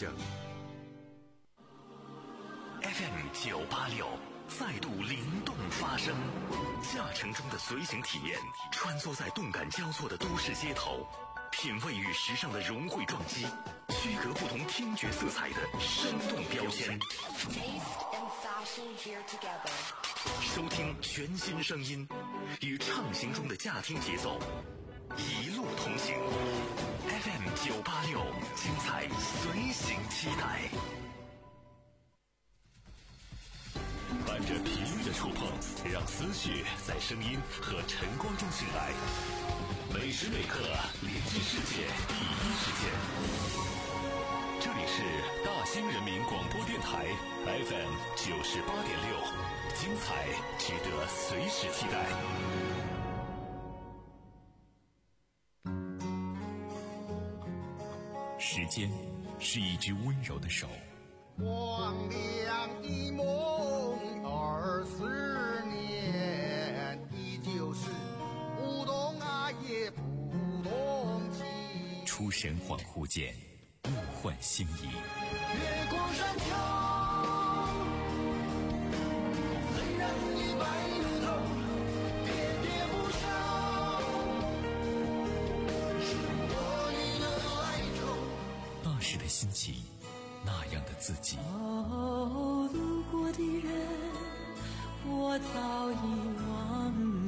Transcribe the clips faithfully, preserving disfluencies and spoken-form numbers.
证。 F M 九八六再度灵动发声，驾乘中的随行体验，穿梭在动感交错的都市街头，品味与时尚的融汇撞击，区隔不同听觉色彩的生动标签。收听全新声音，与畅行中的驾听节奏，一路同行。F M 九八六，精彩随行期待。伴着频率的触碰，让思绪在声音和晨光中醒来。每时每刻连接世界第一时间。这里是大兴人民广播电台 F M 九十八点六，精彩值得随时期待。时间是一只温柔的手， 光亮一梦二十年，依旧是不懂爱也不懂情。 出神恍惚间，物换星移。 月光山丘，虽然已白了头，喋喋不休，是我你的哀愁。 那时的心情，那样的自己。 哦，路过的人我早已忘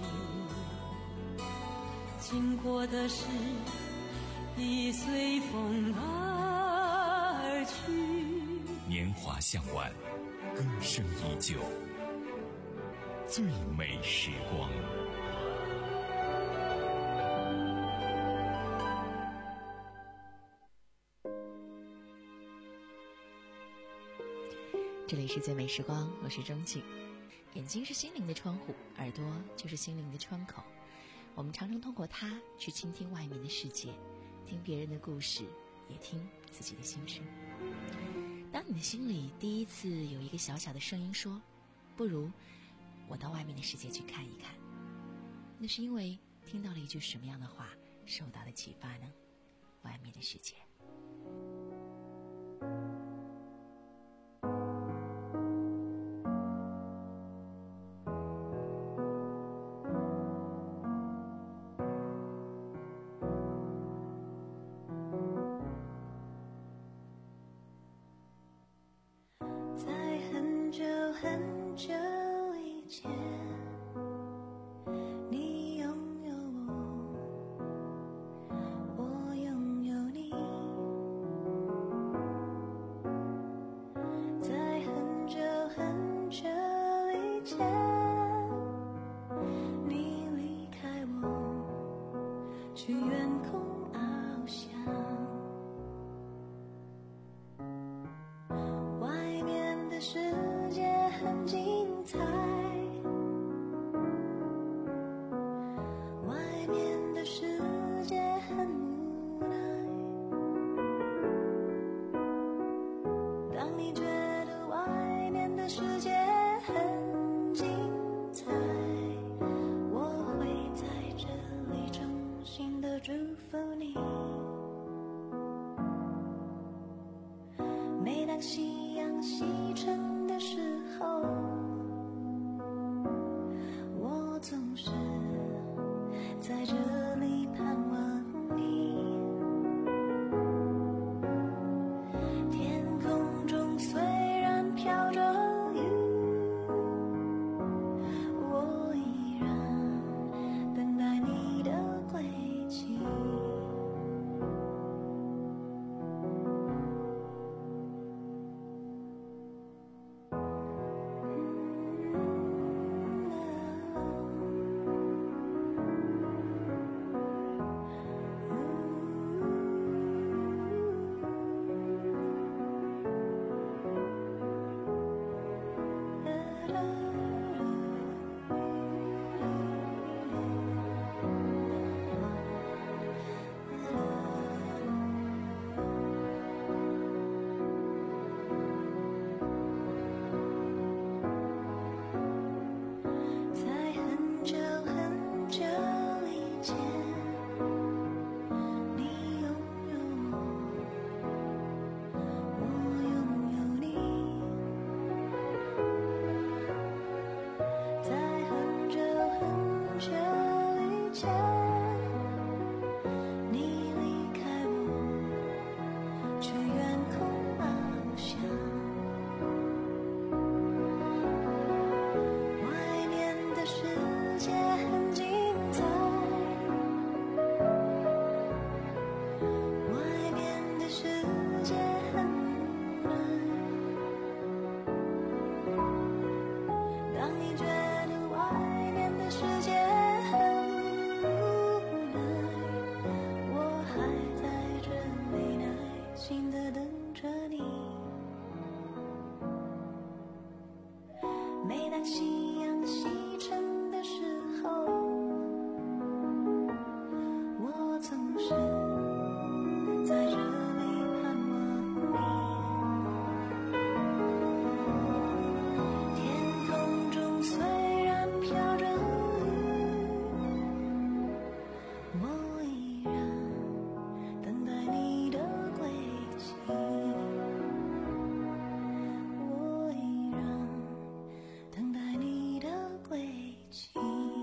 记，经过的事已随风而去。 年华向晚，歌声依旧，最美时光。 这里是最美时光，我是钟静。眼睛是心灵的窗户，耳朵就是心灵的窗口。我们常常通过它去倾听外面的世界，听别人的故事，也听自己的心声。当你的心里第一次有一个小小的声音说，不如我到外面的世界去看一看，那是因为听到了一句什么样的话，受到了启发呢？外面的世界。 看夕阳西沉的时候，我总是在这里盼望你。天空中虽然飘着雨，我依然等待你的归期。我依然等待你的归期。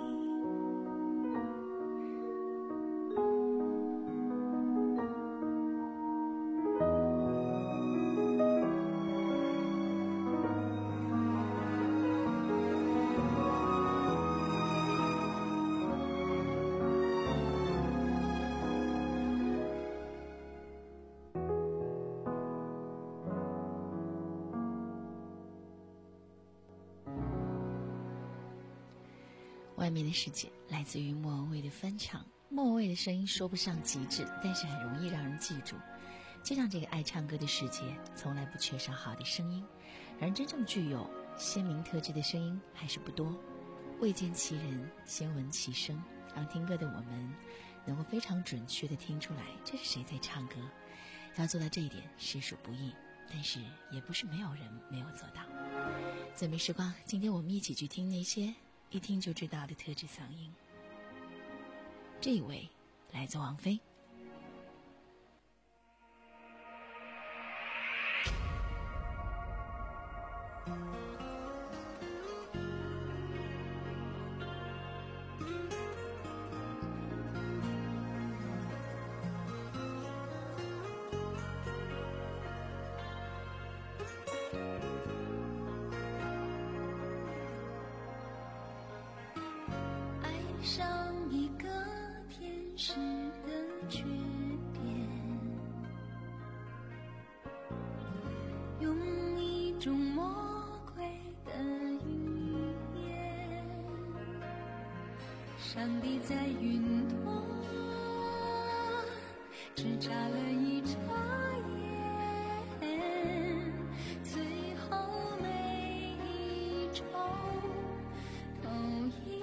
外面的世界来自于莫文蔚的翻唱，莫文蔚的声音说不上极致，但是很容易让人记住。就像这个爱唱歌的世界，从来不缺少好的声音，而真正具有鲜明特质的声音还是不多。未见其人，先闻其声，让听歌的我们能够非常准确地听出来这是谁在唱歌。要做到这一点实属不易，但是也不是没有人没有做到。最美时光，今天我们一起去听那些一听就知道的特质嗓音。这一位来自王菲。 上一个天使的缺点，用一种魔鬼的语言，上帝在云端只眨了一眨眼，最后每一周都一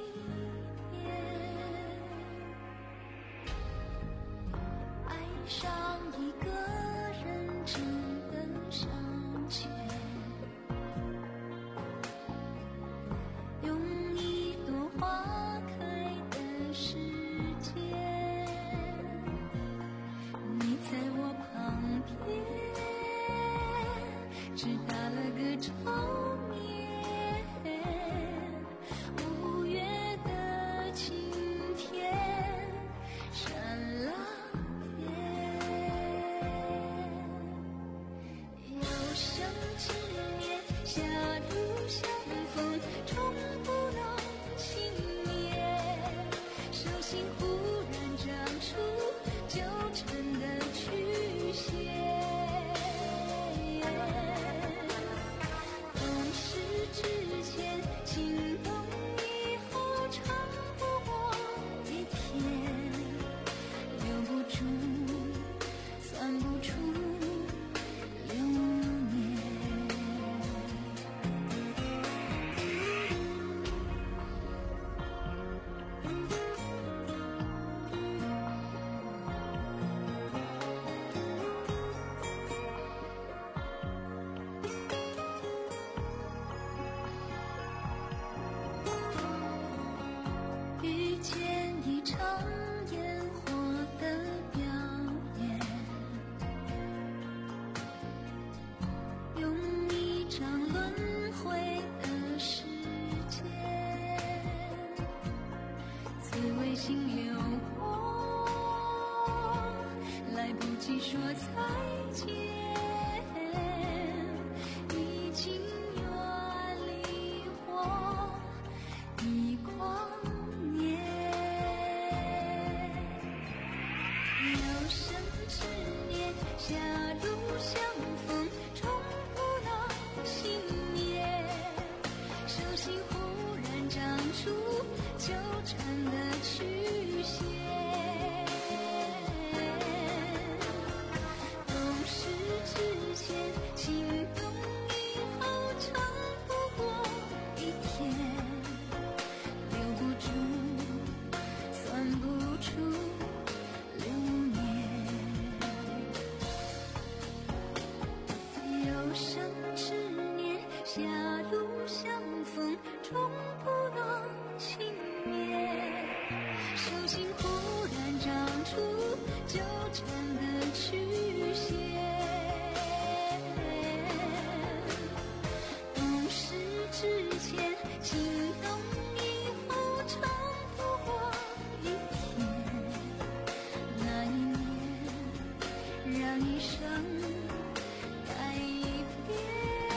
上一个人值得商榷，用一朵花开的时间，你在我旁边只打了个照面，五月的晴天闪了生之年，狭路相逢，终不能幸免。手心忽然长出纠缠的曲线，懂事之前，心动以后，长不过一天，留不住，算不出。遇见一场烟火的表演，用一张轮回的时间，紫微星流过，来不及说再见，已经远离我一光年。有生之年，狭路相逢，终不能幸免。手心忽然长出纠缠的曲线，懂事之前，心动以后。 让一生改变。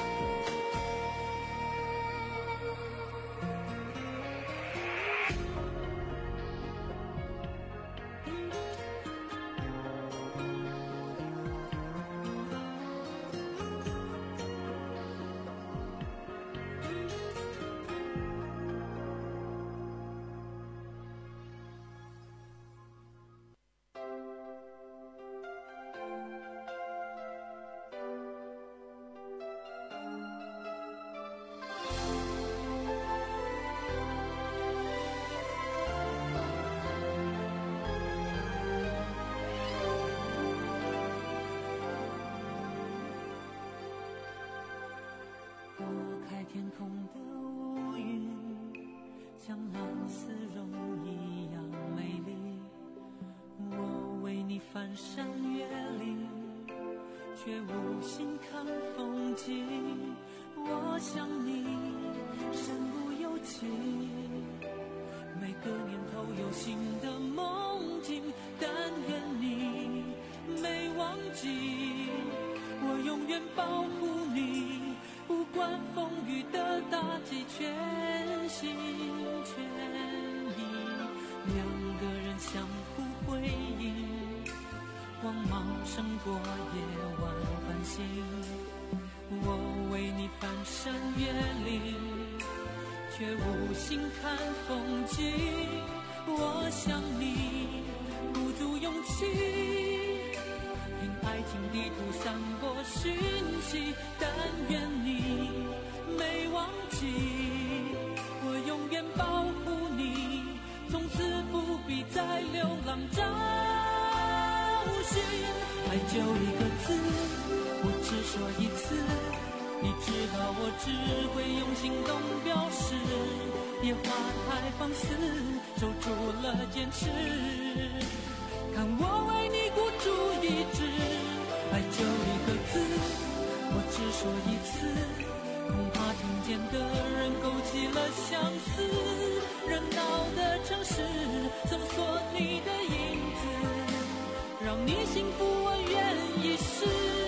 天空的乌云像蓝丝绒一样美丽，我为你翻山越岭，却无心看风景。我想你身不由己，每个年头有新的梦境，但愿你没忘记，我永远保护你，不管风雨的打击，全心全意，两个人相互辉映，光芒胜过夜晚繁星。我为你翻山越岭，却无心看风景。我想你鼓足勇气，凭爱情地图散播讯息，但愿你没忘记，我永远保护你，从此不必再流浪找寻。爱就一个字，我只说一次，你知道我只会用行动表示，野花太放肆，守住了坚持，看我为你孤注一掷。爱就一个字，我只说一次，恐怕听见的人勾起了相思，热闹的城市搜索你的影子，让你幸福我愿意试。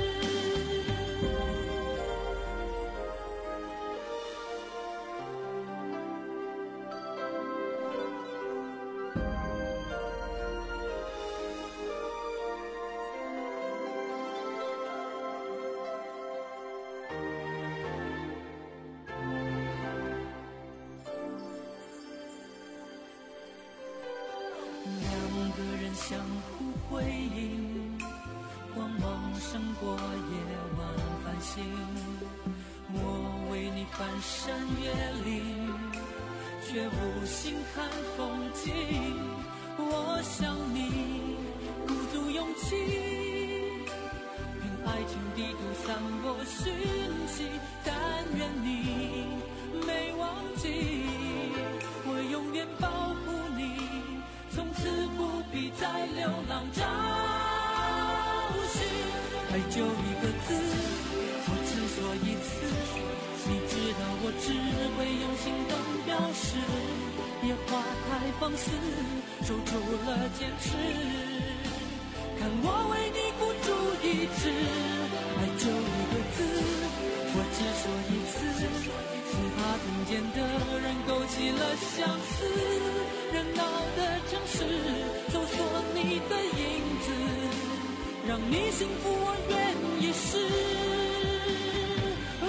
两个人相互辉映，光芒胜过夜晚繁星。我为你翻山越岭，却无心看风景。我想你鼓足勇气，凭爱情地图散播讯息，但愿你没忘记，我永远保护你，从此不必再流浪找寻。爱就一个字，我只说一次，你知道我只会用行动表示，野花太放肆，守住了坚持，看我为你孤注一掷。爱就一个字，我只说一次，恐怕听见的人勾起了相思，热闹的城市搜索你的影子，让你幸福我愿意试。哦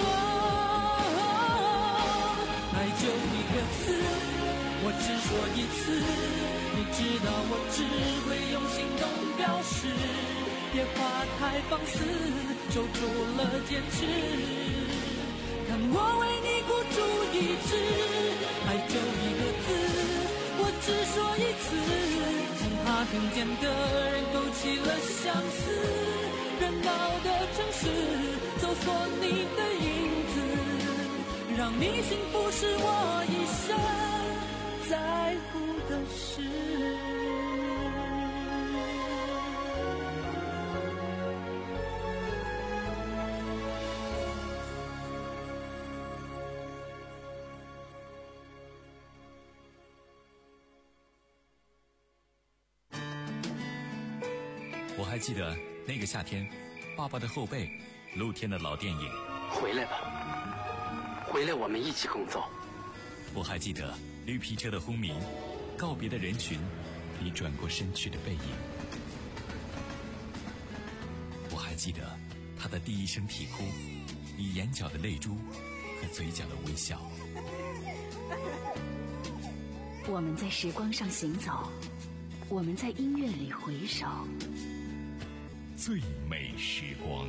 哦，爱就一个字，我只说一次，你知道我只会用行动表示，野花太放肆，守住了坚持，看我为你孤注一掷。爱就一个字，我只说一次，恐怕听见的人勾起了相思，热闹的城市搜索你的影子，让你幸福是我一生在乎的事。 我还记得那个夏天，爸爸的后背，露天的老电影。 回来吧，回来，我们一起共奏。 我还记得绿皮车的轰鸣，告别的人群，你转过身去的背影。我还记得他的第一声啼哭，你眼角的泪珠和嘴角的微笑。 我们在时光上行走，我们在音乐里回首， 最美时光。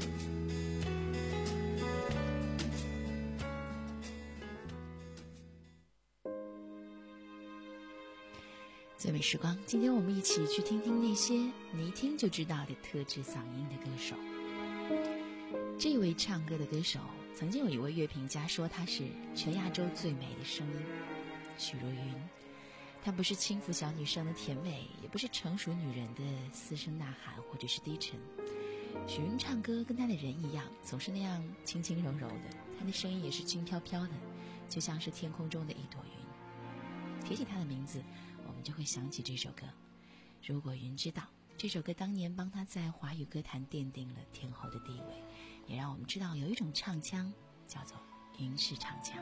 最美时光，今天我们一起去听听那些你一听就知道的特质嗓音的歌手。这位唱歌的歌手，曾经有一位乐评家说他是全亚洲最美的声音，许茹芸。她不是轻浮小女生的甜美，也不是成熟女人的嘶声呐喊或者是低沉。许茹芸唱歌跟她的人一样，总是那样轻轻柔柔的，她的声音也是轻飘飘的，就像是天空中的一朵云。提起她的名字，我们就会想起这首歌。如果云知道，这首歌当年帮她在华语歌坛奠定了天后的地位，也让我们知道有一种唱腔叫做云式唱腔。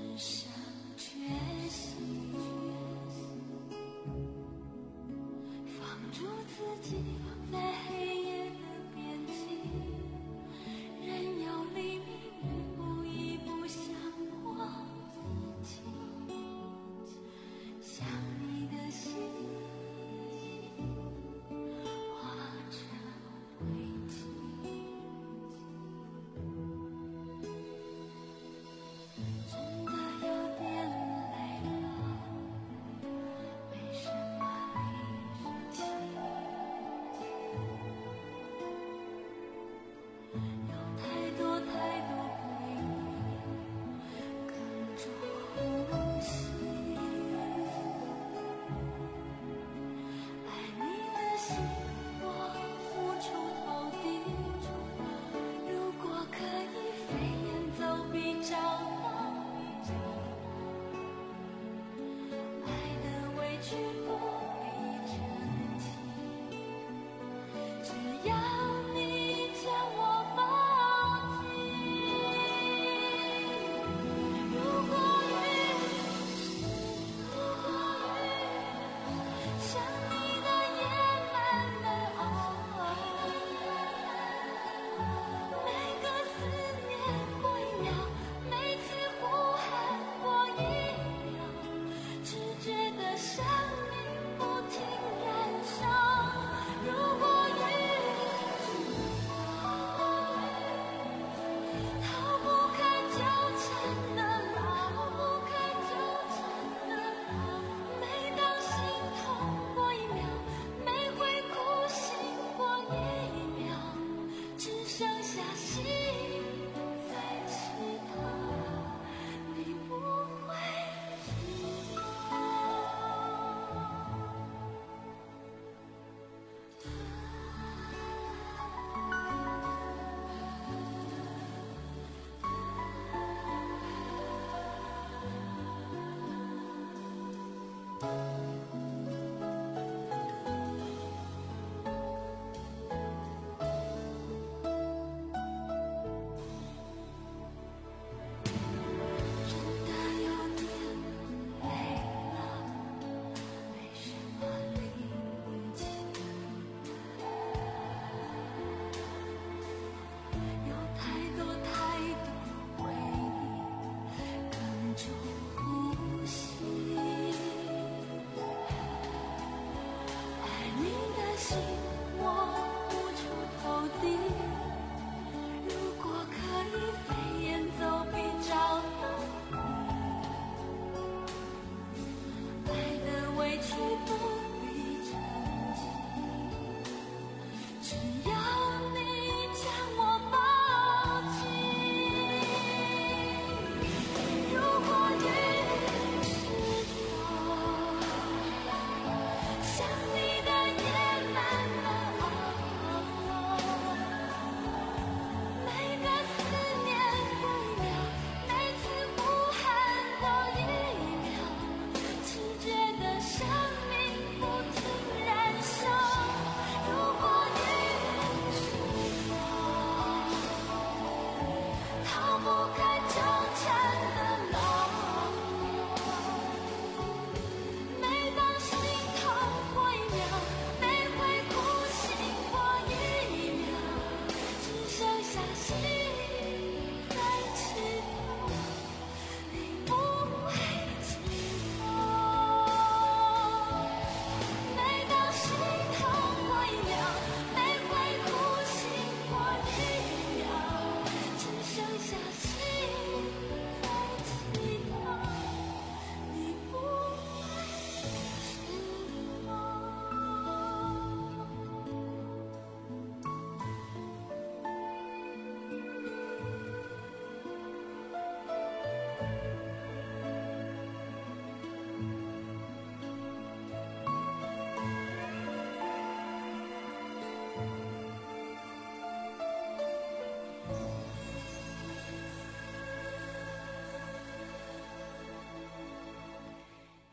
只想缺席。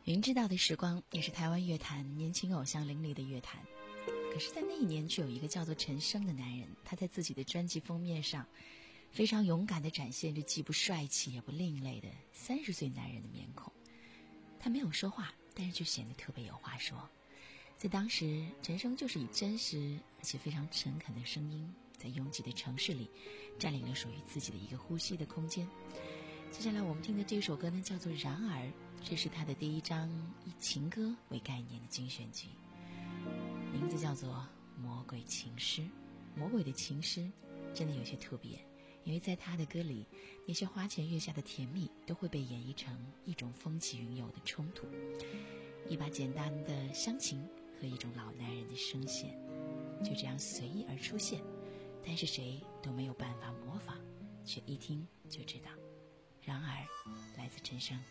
明知道的时光也是台湾乐坛年轻偶像林立的乐坛，可是在那一年却有一个叫做陈升的男人，他在自己的专辑封面上非常勇敢地展现着既不帅气也不另类的三十岁男人的面孔。他没有说话，但是就显得特别有话说。在当时，陈升就是以真实而且非常诚恳的声音，在拥挤的城市里占领了属于自己的一个呼吸的空间。接下来我们听的这首歌呢，叫做《然而》，这是他的第一张以情歌为概念的精选集，名字叫做《魔鬼情诗》。魔鬼的情诗真的有些特别，因为在他的歌里，那些花前月下的甜蜜都会被演绎成一种风起云涌的冲突，一把简单的乡情和一种老男人的声线就这样随意而出现，但是谁都没有办法模仿，却一听就知道。然而，来自陈升。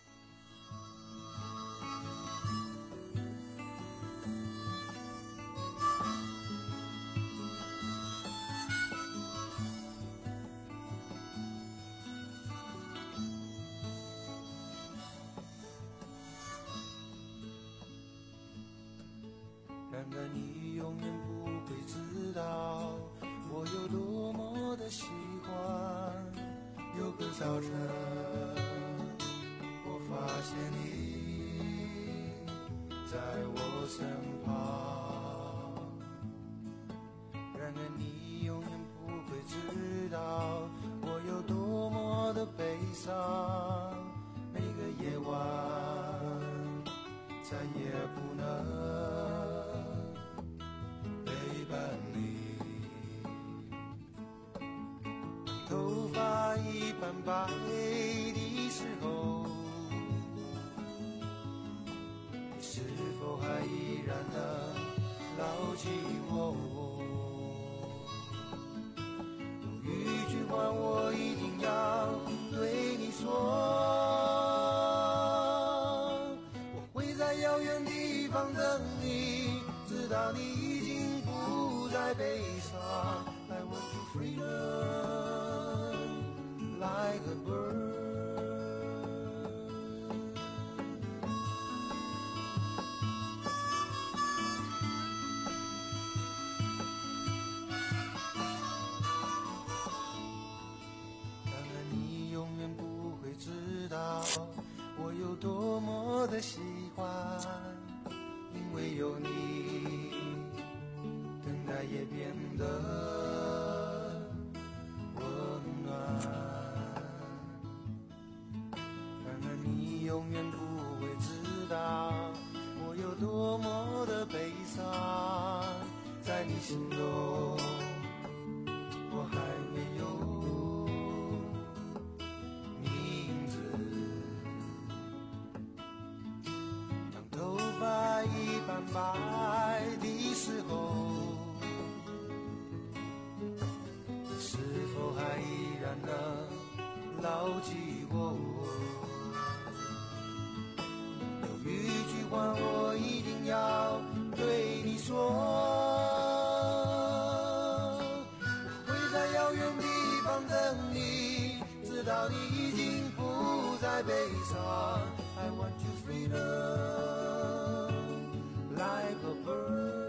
然而你永远不会知道我有多么的喜欢。有个早晨我发现你在我身旁，然而你永远不会知道我有多么的悲伤。每个夜晚再也不能陪伴你，头发已斑白的时候，你是否还依然能牢记我？有一句话我一定要对你说，我会在遥远地方等你，直到你已经不再悲伤。I want you freedom like a bird。 然而你永远不会知道我有多么的喜欢，因为有你，等待也变得温暖。然而你永远不会知道我有多么的悲伤，在你心中我还没有名字。当头发已斑白的时候，是否还依然能牢记我？有一句话我一定要对你说，我会在遥远地方等你，直到你已经不再悲伤。I want you freedom like a bird。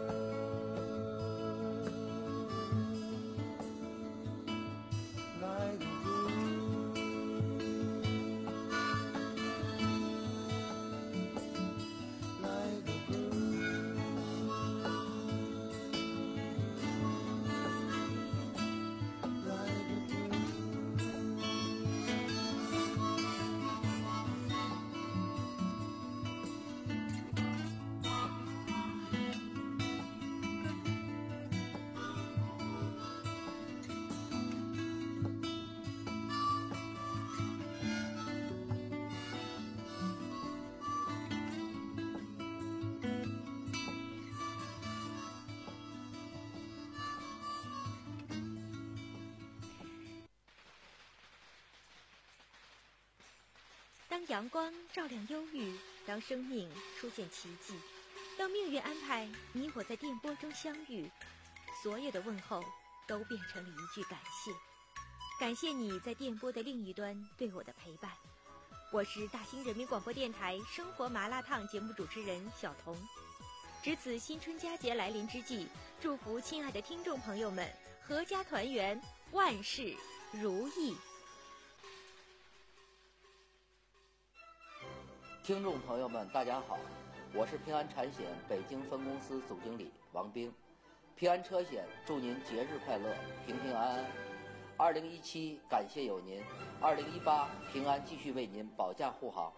当阳光照亮忧郁，当生命出现奇迹，当命运安排你我在电波中相遇，所有的问候都变成了一句感谢。感谢你在电波的另一端对我的陪伴， 我是大兴人民广播电台生活麻辣烫节目主持人小彤。值此新春佳节来临之际，祝福亲爱的听众朋友们阖家团圆，万事如意。 听众朋友们大家好，我是平安产险北京分公司总经理王兵。平安车险祝您节日快乐，平平安安。二零一七感谢有您，二零一八平安继续为您保驾护航。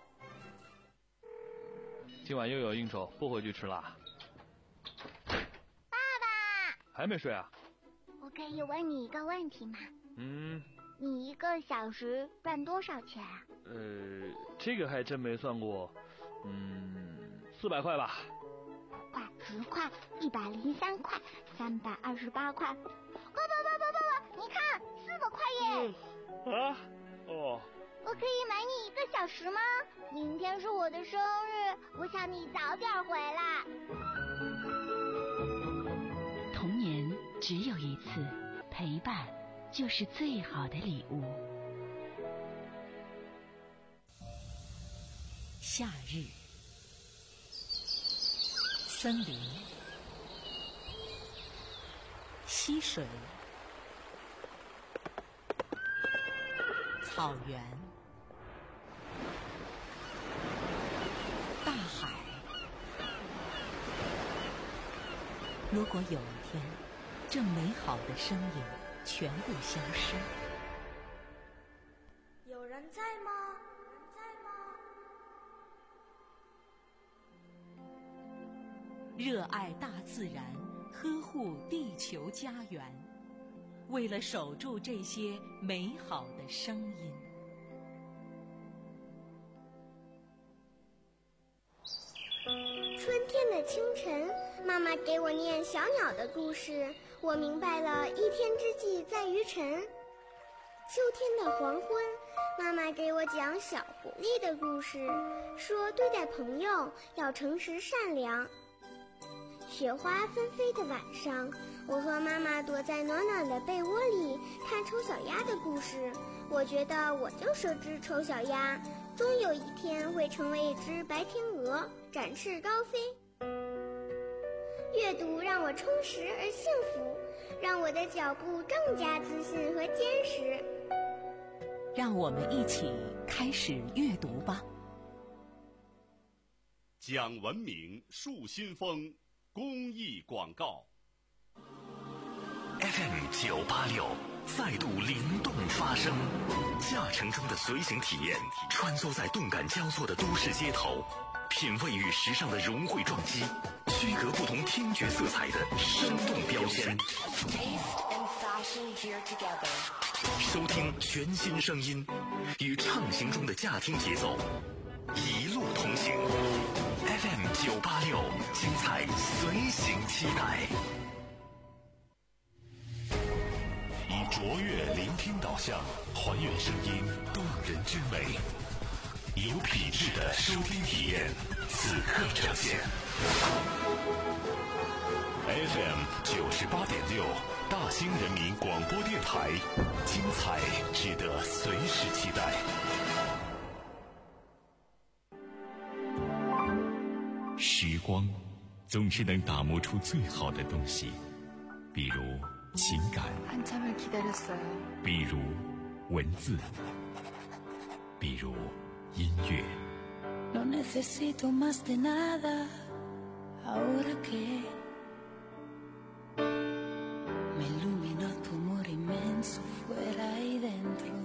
今晚又有应酬，不回去吃啦。 爸爸还没睡啊？ 我可以问你一个问题吗？ 嗯。 你一个小时赚多少钱啊？ 呃，这个还真没算过。嗯，四百块吧。 块、十块、一百零三块、三百二十八块。爸爸爸爸爸爸，你看，四百块耶！ 嗯、啊？哦。 我可以买你一个小时吗？明天是我的生日，我想你早点回来。 童年只有一次，陪伴就是最好的礼物。 夏日，森林，溪水，草原，大海。如果有一天，这美好的声音全部消失， 有人在吗？在吗？ 热爱大自然，呵护地球家园，为了守住这些美好的声音。 春天的清晨，妈妈给我念小鸟的故事，我明白了一天之计在于晨。秋天的黄昏，妈妈给我讲小狐狸的故事，说对待朋友要诚实善良。雪花纷飞的晚上，我和妈妈躲在暖暖的被窝里看丑小鸭的故事，我觉得我就是只丑小鸭，终有一天会成为一只白天鹅，展翅高飞。阅读让我充实而幸福，让我的脚步更加自信和坚实。 让我们一起开始阅读吧。 讲文明树新风公益广告。 F M 九八六再度灵动发声，驾乘中的随行体验，穿梭在动感交错的都市街头，品味与时尚的融汇撞击，区隔不同听觉色彩的生动标签。收听全新声音，与畅行中的驾听节奏，一路同行。F M 九八六，精彩随行期待。以卓越聆听导向，还原声音动人之美，有品质的收听体验，此刻呈现。F M 九十八点六，大兴人民广播电台，精彩值得随时期待。 时光总是能打磨出最好的东西，比如情感，比如文字，比如音乐。 No necesito más de nada, ahora que me ilumina tu amor inmenso fuera y dentro。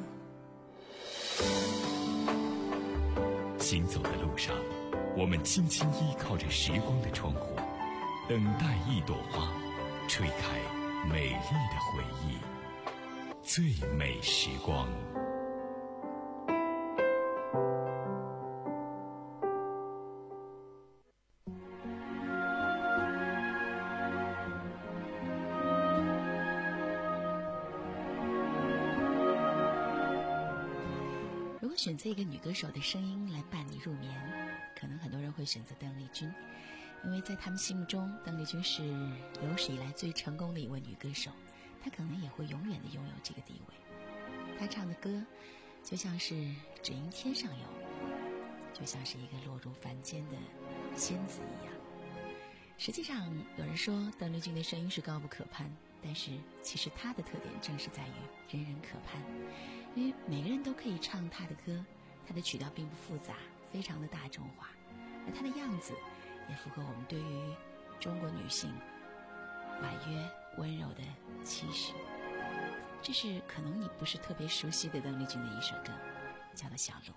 行走的路上，我们轻轻依靠着时光的窗户，等待一朵花吹开美丽的回忆，最美时光。 如果选择一个女歌手的声音来伴你入眠，可能很多人会选择邓丽君，因为在他们心目中，邓丽君是有史以来最成功的一位女歌手，她可能也会永远的拥有这个地位。她唱的歌就像是只因天上有， 就像是一个落入凡间的仙子一样。实际上，有人说邓丽君的声音是高不可攀，但是其实她的特点正是在于人人可攀，因为每个人都可以唱她的歌，她的曲调并不复杂，非常的大众化，而她的样子也符合我们对于中国女性婉约温柔的期许。这是可能你不是特别熟悉的邓丽君的一首歌，叫做《小鹿》。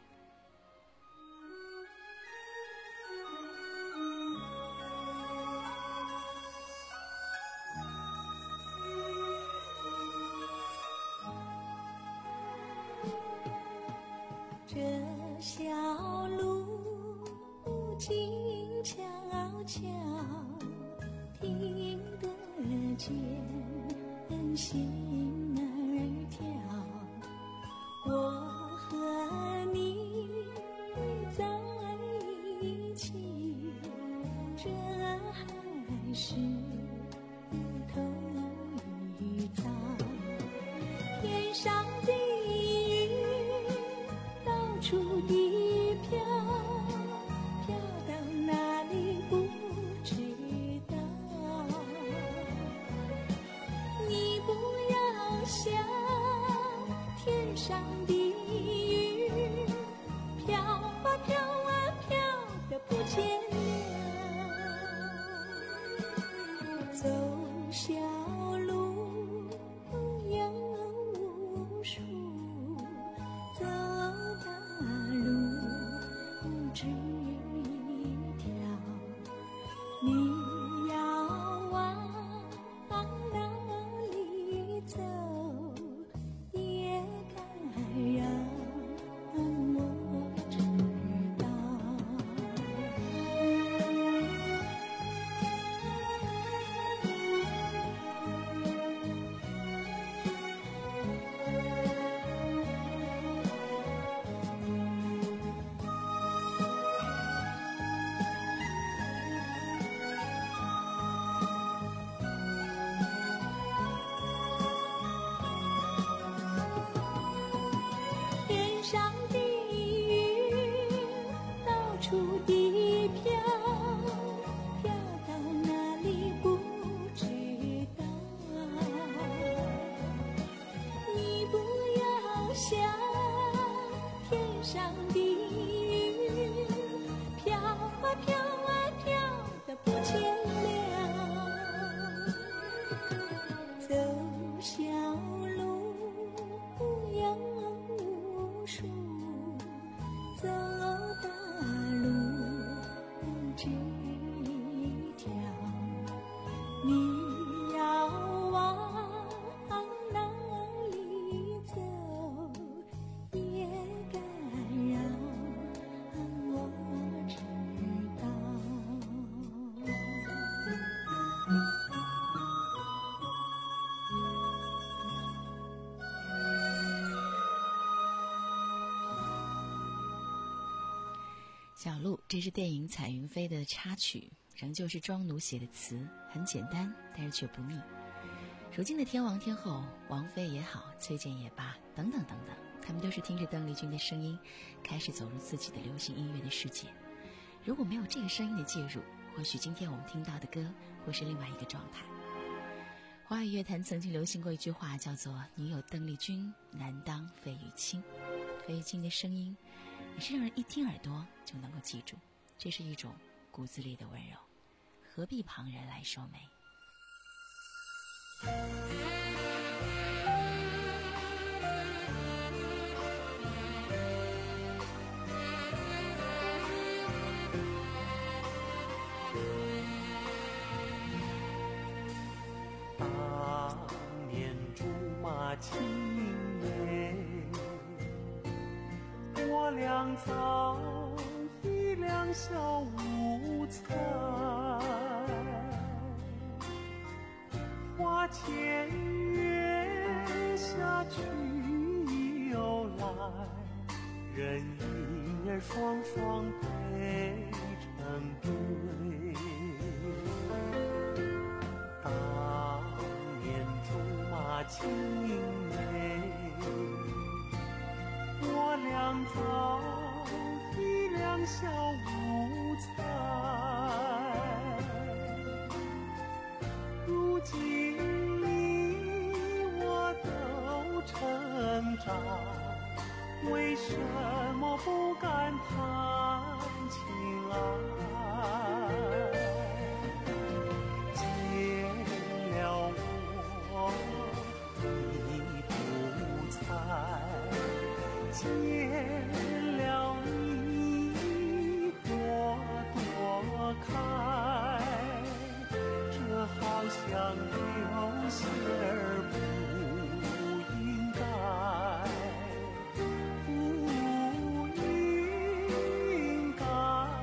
这小路静悄悄，听得见心儿跳。我和你在一起，这还是头一遭。天上的处地飘，飘到哪里不知道。你不要想天上的云，飘啊飘啊飘得不见了。走小路有无数，走只一条，你要往哪里走，也该让我知道。上的云到处地飘，飘到哪里不知道。你不要想天上的云，飘啊飘啊飘得不见了。走小路有无数，走大路只一条，你要往哪里走，也该让我知道。 小鹿，这是电影《彩云飞》的插曲，仍旧是庄奴写的词，很简单，但是却不腻。如今的天王天后，王菲也好，崔健也罢，等等等等，他们都是听着邓丽君的声音，开始走入自己的流行音乐的世界。如果没有这个声音的介入，或许今天我们听到的歌会是另外一个状态。华语乐坛曾经流行过一句话，叫做“你有邓丽君，难当费玉清”。费玉清的声音也是让人一听耳朵就能够记住，这是一种骨子里的温柔，何必旁人来说媒。 当年竹马青梅，我俩早已两小无猜，花前月下去又来，人影儿双双配成对。当年竹马青梅，我俩早已两小什么不敢谈情爱？见了我你不睬，见了你朵朵开，这好像有些儿不应该，不应该。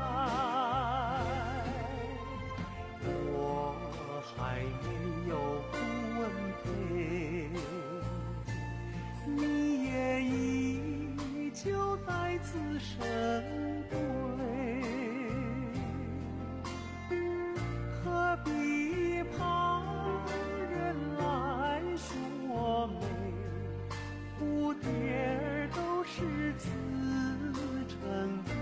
我还没有问配，你也依旧待字生贵，何必旁人来说美？蝴蝶儿都是自成对。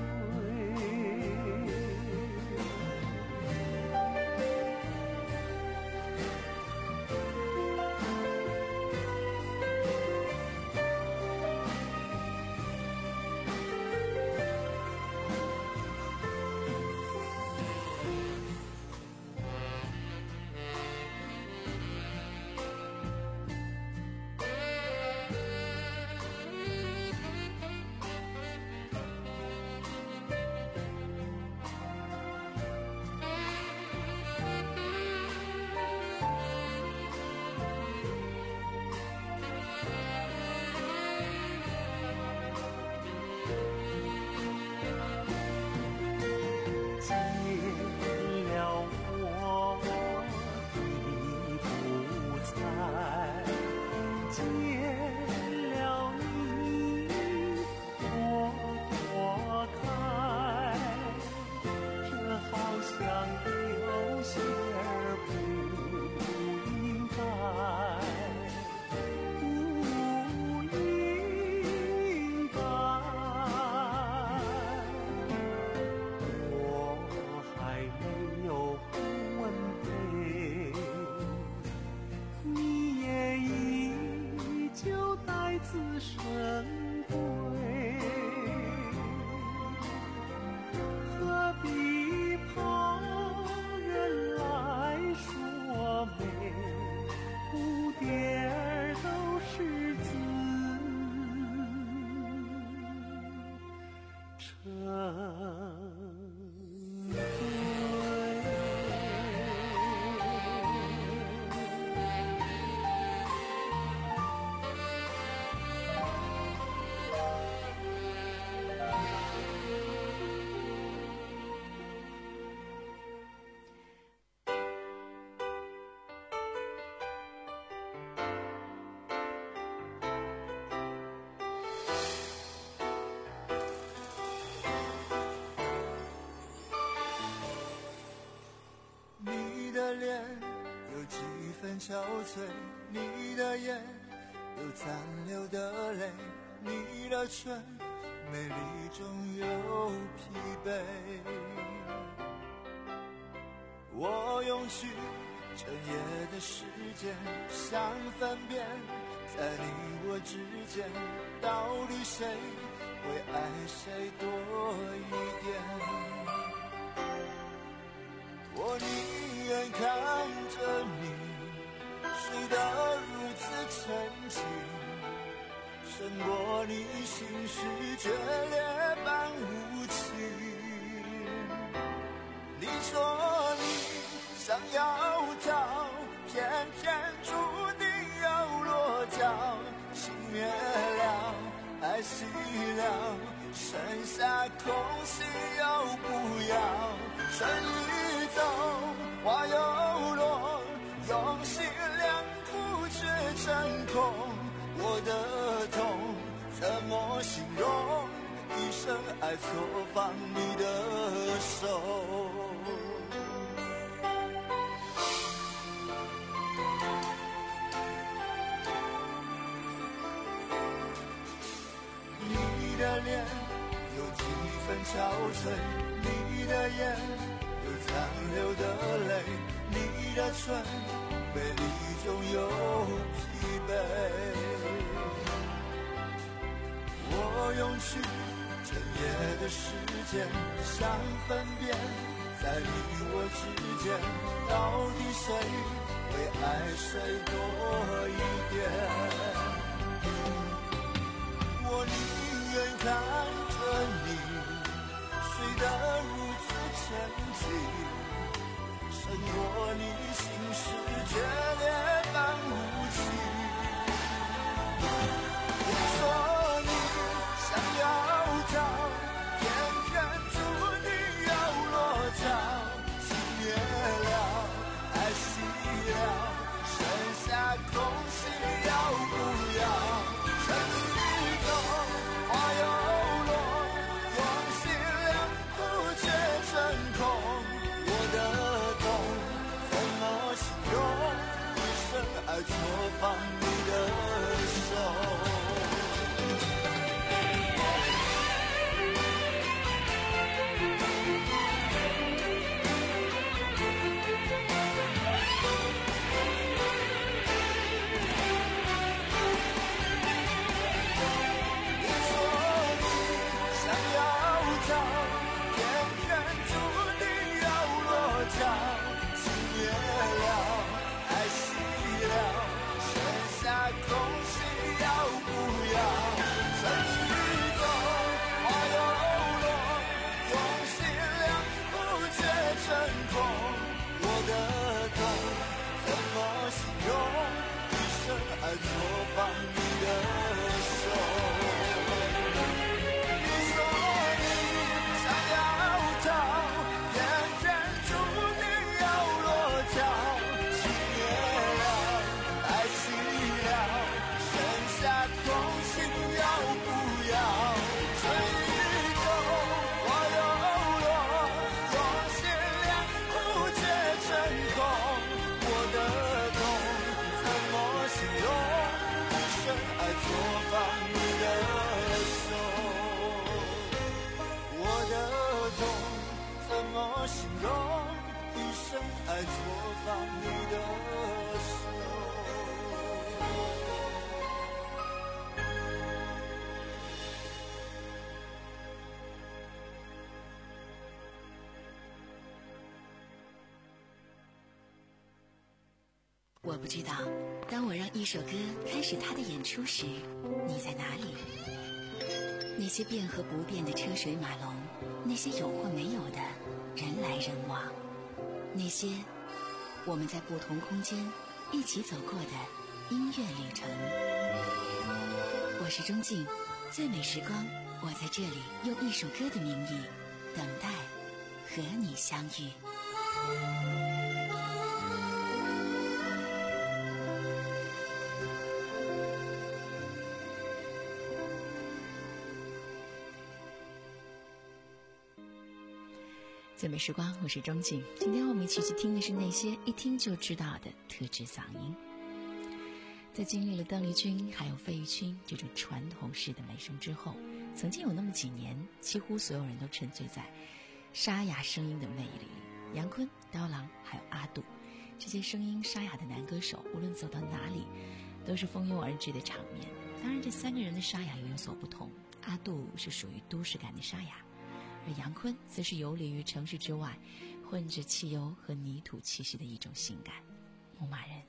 你的脸有几分憔悴，你的眼有残留的泪，你的唇美丽中有疲惫。我用去整夜的时间，想分辨在你我之间，到底谁会爱谁多一点。我宁愿看着你睡得如此沉静，胜过你心事决裂般无情。你说你想要逃，偏偏注定要落脚，情灭了，爱熄了，剩下空心又不要。春已走，花又落，用心良苦却成空。我的痛怎么形容？一生爱错放你的手。你的脸有几分憔悴，你的眼有残留的泪，你的唇美丽中有疲惫。 我用去整夜的时间，想分辨在你我之间，到底谁会爱谁多一点。我宁愿看着你睡得如此沉静，胜过你心事决裂般无情。说你想要逃，偏偏注定要落脚，情灭了，爱熄了，剩下空心要不要？春雨中花又落，用心良苦却成空，我的痛怎么形容？一生爱错放你的手。爱错放你的手，你说你想要逃，偏偏注定要落脚，情灭了，爱熄了，剩下空心要不要？春雨中花又落，用心良苦却成空，我的痛怎么形容？爱错放你的手，我的痛怎么形容？一生爱错放你的手。 我不知道，当我让一首歌开始它的演出时，你在哪里？那些变和不变的车水马龙，那些有或没有的人来人往，那些我们在不同空间一起走过的音乐旅程。我是钟静，最美时光，我在这里用一首歌的名义等待和你相遇。 最美时光，我是钟静。今天我们一起去听的是那些一听就知道的特质嗓音。在经历了邓丽君还有费玉清这种传统式的美声之后，曾经有那么几年，几乎所有人都沉醉在沙哑声音的魅力里。杨坤、刀郎还有阿杜，这些声音沙哑的男歌手，无论走到哪里，都是蜂拥而至的场面。当然，这三个人的沙哑也有所不同。阿杜是属于都市感的沙哑，而杨坤则是游离于城市之外，混着汽油和泥土气息的一种性感。牧马人。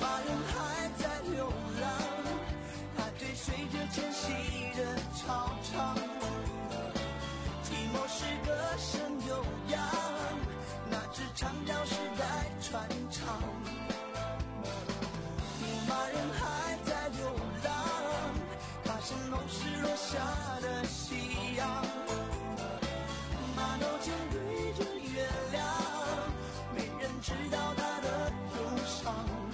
马人还在流浪，它追随着迁徙的潮潮，寂寞是歌声悠扬，那支长调时代传唱。牧马人还在流浪，它身后是落下的夕阳，马头琴对着月亮，没人知道它的忧伤。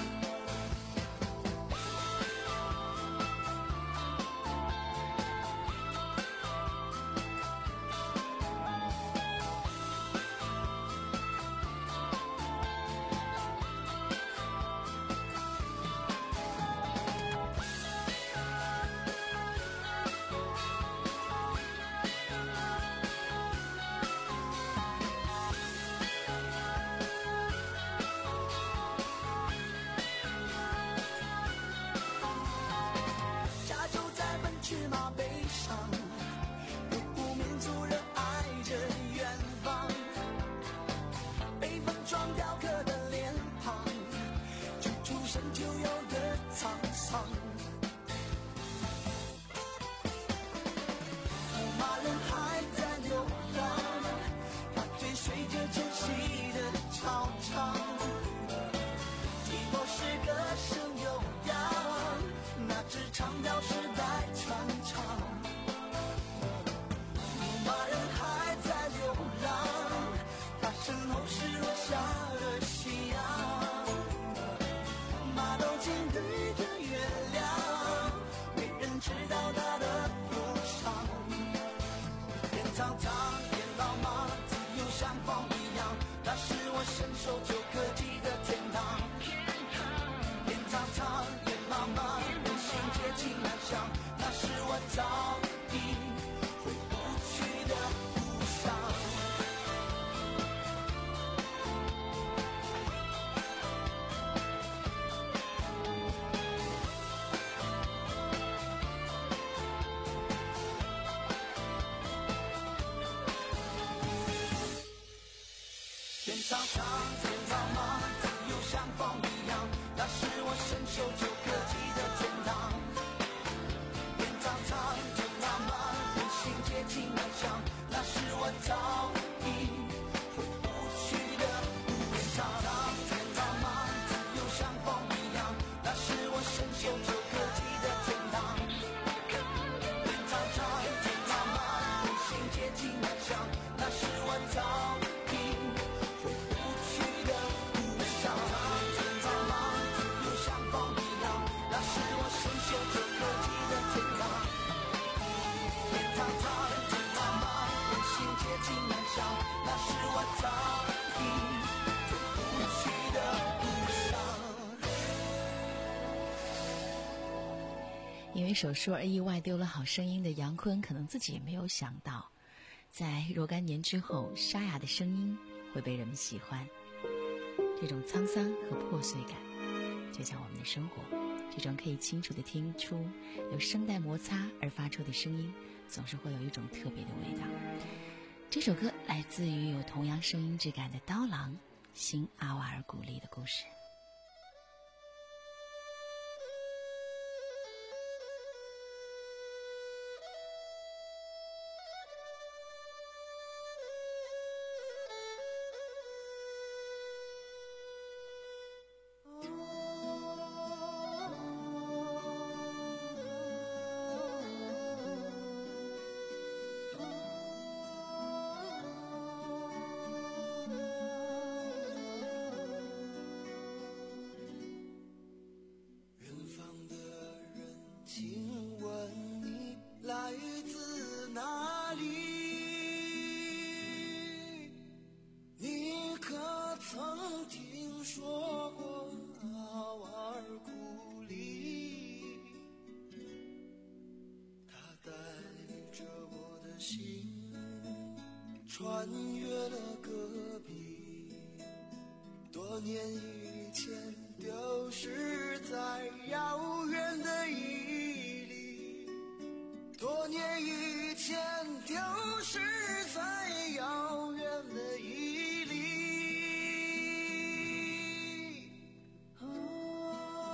天苍苍，天茫茫，自由像风一样，那是我伸手就可及的天堂。天苍苍，天茫茫，人心接近南向，那是我早已回不去的故乡。天苍苍，天茫茫，自由像风一样，那是我伸手就可及的天堂。天苍苍，天茫茫，人心接近南向，那是我早已因为手术而意外丢了好声音的杨坤，可能自己也没有想到，在若干年之后，沙哑的声音会被人们喜欢。这种沧桑和破碎感，就像我们的生活，这种可以清楚地听出由声带摩擦而发出的声音，总是会有一种特别的味道。这首歌来自于有同样声音质感的刀郎，新阿瓦尔古丽的故事。 穿越了戈壁，多年以前丢失在遥远的伊犁，多年以前丢失在遥远的伊犁。啊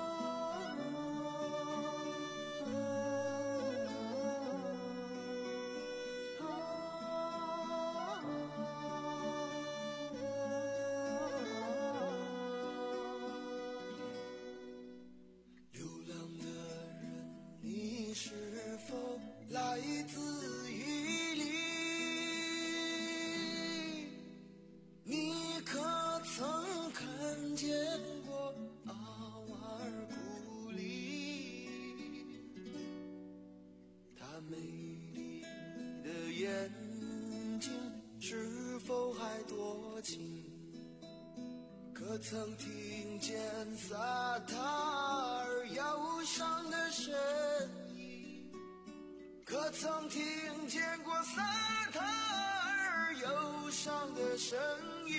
曾听见萨塔尔忧伤的声音？可曾听见过萨塔尔忧伤的声音？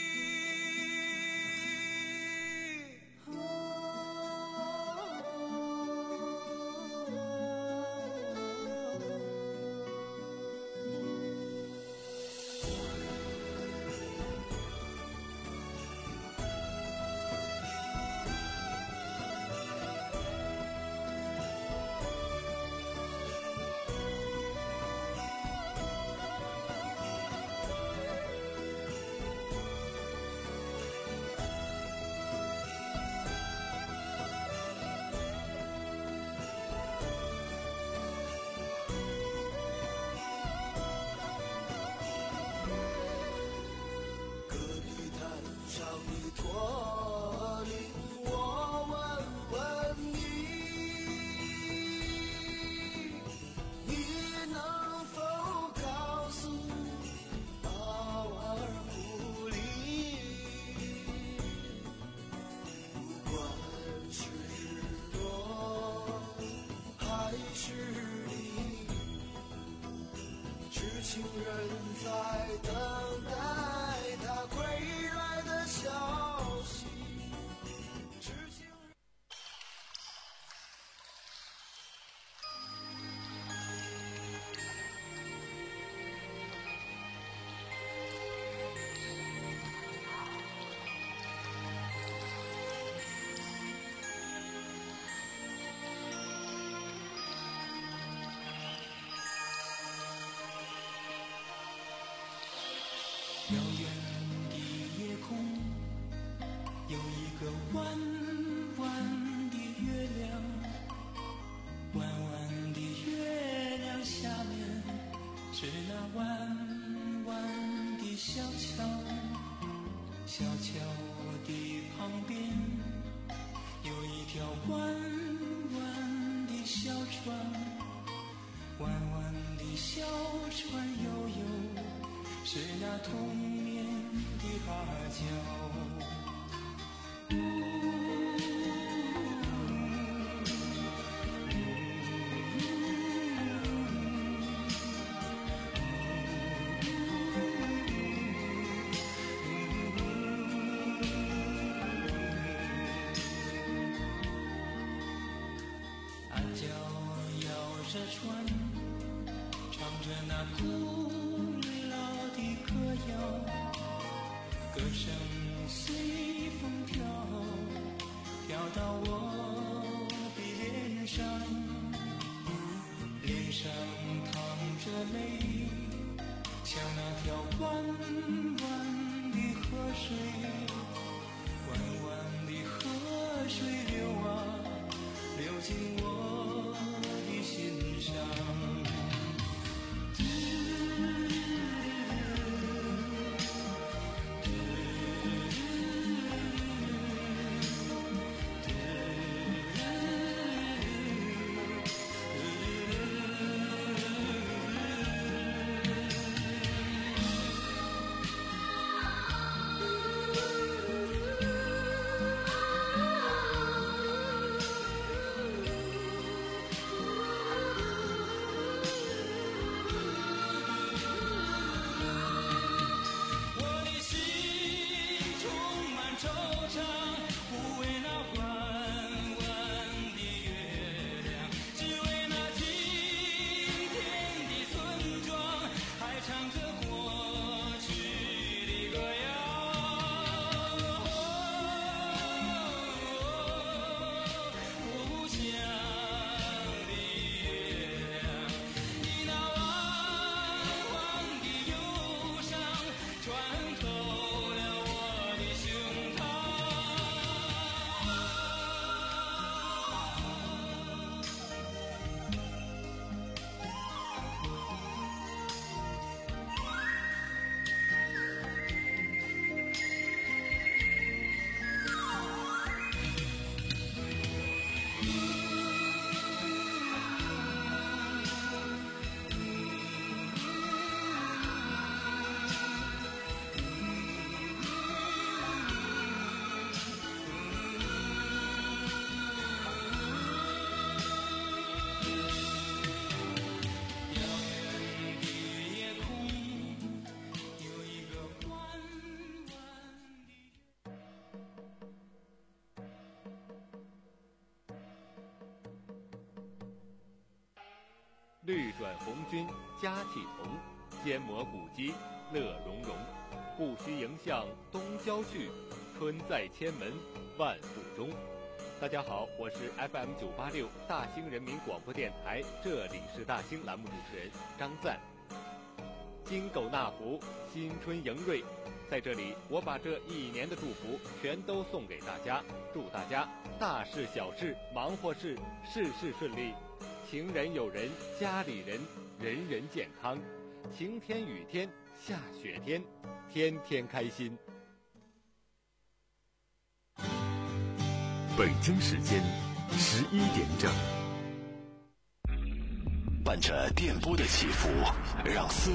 情人在等待他归来的消息。 遥远的夜空，有一个弯弯的月亮，弯弯的月亮下面是那弯弯的小桥，小桥的旁边有一条弯弯的小船，弯弯的小船悠悠是那童年的芭蕉。暗角摇着船，唱着那古歌谣，歌声随风飘，飘到我的脸上，脸上淌着泪，像那条弯弯的河水，弯弯的河水流啊，流进我的心上。 绿转红军佳气同，坚磨古肌乐融融。不须迎向东郊去，春在千门万户中。大家好，我是 F M 九八六大兴人民广播电台，这里是大兴栏目主持人张赞。金狗纳福，新春迎瑞，在这里我把这一年的祝福全都送给大家，祝大家大事小事忙活事事事顺利，情人友人家里人人人健康，晴天雨天下雪天天天开心。 北京时间十一点整，伴着电波的起伏，让思